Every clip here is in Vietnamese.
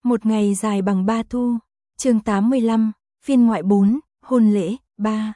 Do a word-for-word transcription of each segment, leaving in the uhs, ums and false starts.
Một ngày dài bằng ba thu, chương tám mươi lăm, phiên ngoại bốn, hôn lễ, ba.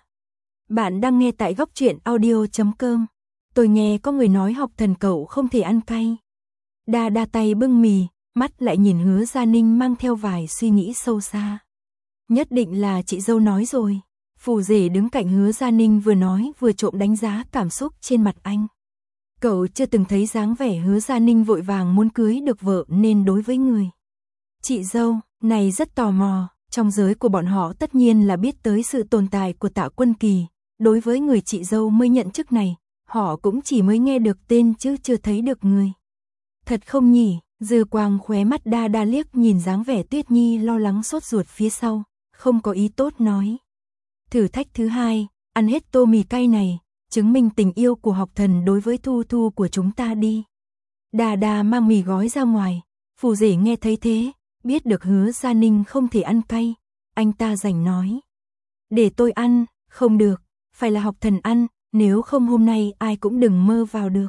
Bạn đang nghe tại góc truyện audio chấm com. Tôi nghe có người nói Học Thần cậu không thể ăn cay. Đa đa tay bưng mì, mắt lại nhìn Hứa Gia Ninh mang theo vài suy nghĩ sâu xa. Nhất định là chị dâu nói rồi. Phù rể đứng cạnh Hứa Gia Ninh vừa nói vừa trộm đánh giá cảm xúc trên mặt anh. Cậu chưa từng thấy dáng vẻ Hứa Gia Ninh vội vàng muốn cưới được vợ nên đối với người chị dâu này rất tò mò. Trong giới của bọn họ tất nhiên là biết tới sự tồn tại của Tạ Quân Kỳ. Đối với người chị dâu mới nhận chức này, họ cũng chỉ mới nghe được tên chứ chưa thấy được người. Thật không nhỉ? Dư quang khóe mắt đa đa liếc nhìn dáng vẻ Tuyết Nhi lo lắng sốt ruột phía sau, không có ý tốt nói. Thử thách thứ hai, ăn hết tô mì cay này, chứng minh tình yêu của Học Thần đối với Thu Thu của chúng ta đi. Đa đa mang mì gói ra ngoài, phù rể nghe thấy thế, biết được Hứa Gia Ninh không thể ăn cay, anh ta rảnh nói. Để tôi ăn, không được, phải là Học Thần ăn, nếu không hôm nay ai cũng đừng mơ vào được.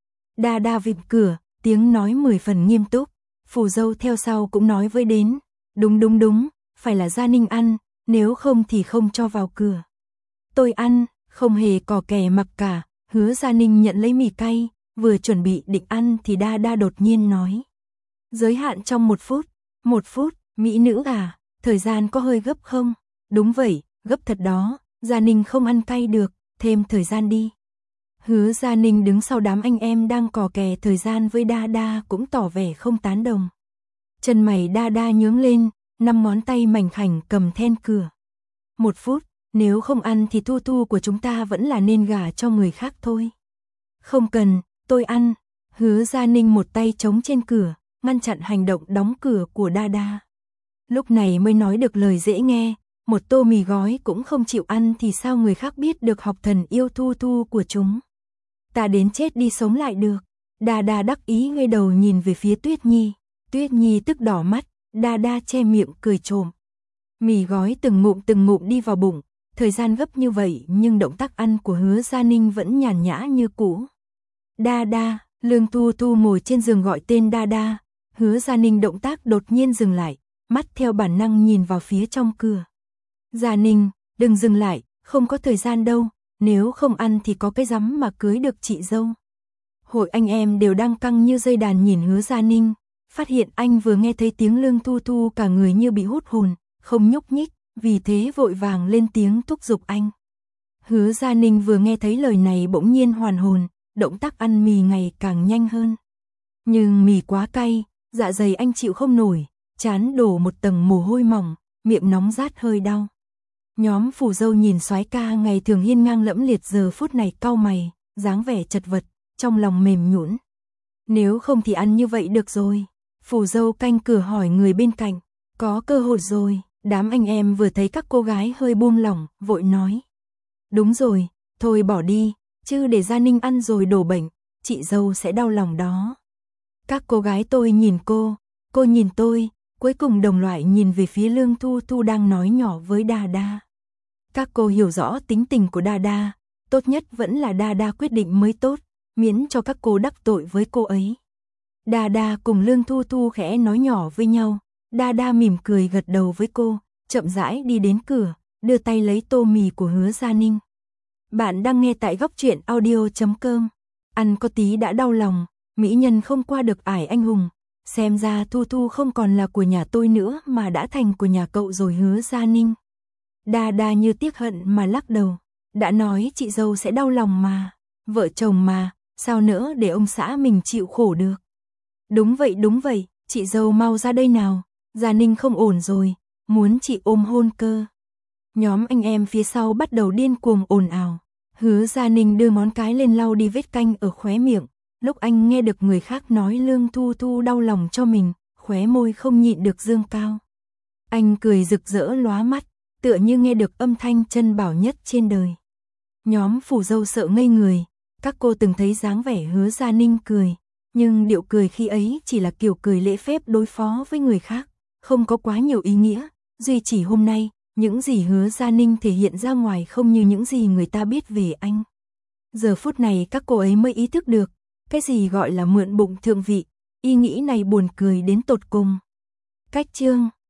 Đa đa vịn cửa, tiếng nói mười phần nghiêm túc, phù dâu theo sau cũng nói với đến. Đúng đúng đúng, phải là Gia Ninh ăn, nếu không thì không cho vào cửa. Tôi ăn, không hề cò kè mặc cả, Hứa Gia Ninh nhận lấy mì cay, vừa chuẩn bị định ăn thì đa đa đột nhiên nói. Giới hạn trong một phút, một phút, mỹ nữ à, thời gian có hơi gấp không? Đúng vậy, gấp thật đó, Gia Ninh không ăn cay được, thêm thời gian đi. Hứa Gia Ninh đứng sau đám anh em đang cò kè thời gian với đa đa cũng tỏ vẻ không tán đồng. Chân mày đa đa nhướng lên, năm ngón tay mảnh khảnh cầm then cửa. Một phút, nếu không ăn thì Thu Thu của chúng ta vẫn là nên gả cho người khác thôi. Không cần, tôi ăn. Hứa Gia Ninh một tay chống trên cửa, ngăn chặn hành động đóng cửa của đa đa. Lúc này mới nói được lời dễ nghe, một tô mì gói cũng không chịu ăn thì sao người khác biết được Học Thần yêu Thu Thu của chúng. Ta đến chết đi sống lại được. Đa đa đắc ý ngây đầu nhìn về phía Tuyết Nhi. Tuyết Nhi tức đỏ mắt, đa đa che miệng cười trộm. Mì gói từng ngụm từng ngụm đi vào bụng, thời gian gấp như vậy nhưng động tác ăn của Hứa Gia Ninh vẫn nhàn nhã như cũ. Đa đa, Lương Thu Thu ngồi trên giường gọi tên đa đa, Hứa Gia Ninh động tác đột nhiên dừng lại, mắt theo bản năng nhìn vào phía trong cửa. Gia Ninh, đừng dừng lại, không có thời gian đâu, nếu không ăn thì có cái rắm mà cưới được chị dâu. Hội anh em đều đang căng như dây đàn nhìn Hứa Gia Ninh, phát hiện anh vừa nghe thấy tiếng Lương Thu Thu cả người như bị hút hồn, không nhúc nhích, vì thế vội vàng lên tiếng thúc giục anh. Hứa Gia Ninh vừa nghe thấy lời này bỗng nhiên hoàn hồn, động tác ăn mì ngày càng nhanh hơn. Nhưng mì quá cay, dạ dày anh chịu không nổi, trán đổ một tầng mồ hôi mỏng, miệng nóng rát hơi đau. Nhóm phù dâu nhìn soái ca ngày thường hiên ngang lẫm liệt giờ phút này cau mày, dáng vẻ chật vật, trong lòng mềm nhũn. Nếu không thì ăn như vậy được rồi. Phù dâu canh cửa hỏi người bên cạnh, có cơ hội rồi. Đám anh em vừa thấy các cô gái hơi buông lỏng, vội nói. Đúng rồi, thôi bỏ đi, chứ để Gia Ninh ăn rồi đổ bệnh, chị dâu sẽ đau lòng đó. Các cô gái tôi nhìn cô, cô nhìn tôi, cuối cùng đồng loại nhìn về phía Lương Thu Thu đang nói nhỏ với đa đa. Các cô hiểu rõ tính tình của đa đa, tốt nhất vẫn là đa đa quyết định mới tốt, miễn cho các cô đắc tội với cô ấy. Đa đa cùng Lương Thu Thu khẽ nói nhỏ với nhau, đa đa mỉm cười gật đầu với cô, chậm rãi đi đến cửa, đưa tay lấy tô mì của Hứa Gia Ninh. Bạn đang nghe tại góc truyện audio chấm com. Ăn có tí đã đau lòng, mỹ nhân không qua được ải anh hùng, xem ra Thu Thu không còn là của nhà tôi nữa mà đã thành của nhà cậu rồi Hứa Gia Ninh. Đa đa như tiếc hận mà lắc đầu, đã nói chị dâu sẽ đau lòng mà, vợ chồng mà, sao nữa để ông xã mình chịu khổ được. Đúng vậy đúng vậy, chị dâu mau ra đây nào, Gia Ninh không ổn rồi, muốn chị ôm hôn cơ. Nhóm anh em phía sau bắt đầu điên cuồng ồn ào. Hứa Gia Ninh đưa ngón cái lên lau đi vết canh ở khóe miệng, lúc anh nghe được người khác nói Lương Thu Thu đau lòng cho mình, khóe môi không nhịn được dương cao. Anh cười rực rỡ lóa mắt, tựa như nghe được âm thanh chân bảo nhất trên đời. Nhóm phù dâu sợ ngây người, các cô từng thấy dáng vẻ Hứa Gia Ninh cười, nhưng điệu cười khi ấy chỉ là kiểu cười lễ phép đối phó với người khác, không có quá nhiều ý nghĩa, duy chỉ hôm nay, những gì Hứa Gia Ninh thể hiện ra ngoài không như những gì người ta biết về anh. Giờ phút này các cô ấy mới ý thức được, cái gì gọi là mượn bụng thượng vị, ý nghĩ này buồn cười đến tột cùng. Cách chương